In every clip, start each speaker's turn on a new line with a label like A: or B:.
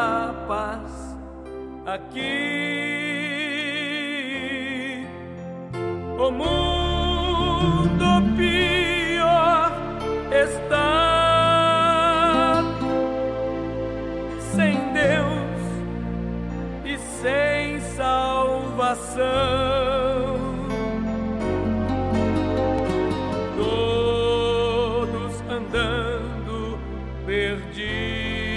A: a paz aqui. O mundo pior está, sem Deus e sem salvação. Todos andando perdidos.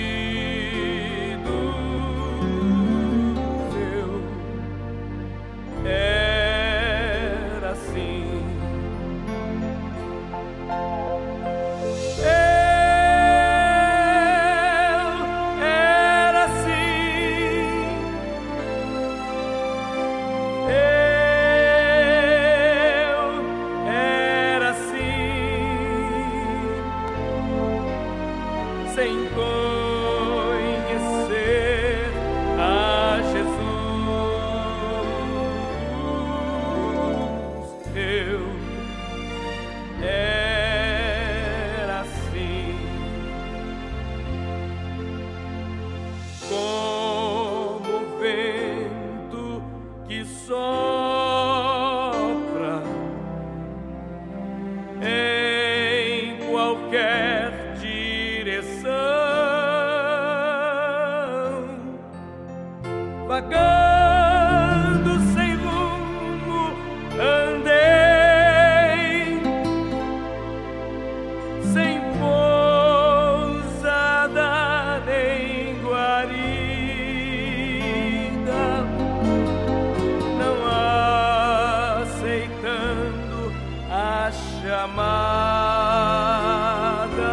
A: Eu era assim. Sem conhecer a Jesus, eu era assim, como o vento que sopra em qualquer vagando sem rumo, andei sem pousada nem guarida, não aceitando a chamada.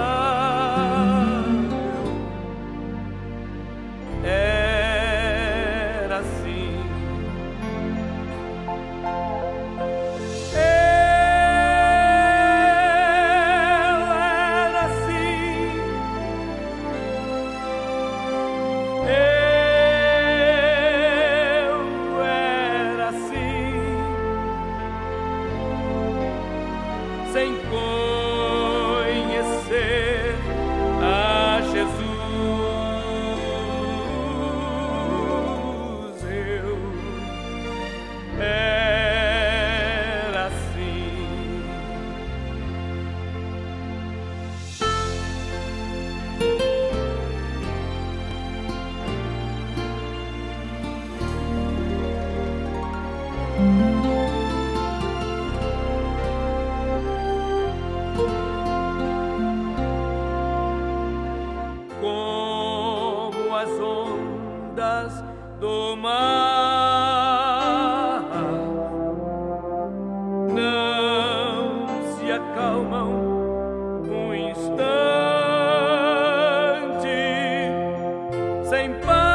A: Sem conhecer a Jesus, eu era assim. Como as ondas do mar não se acalmam um instante sem paz.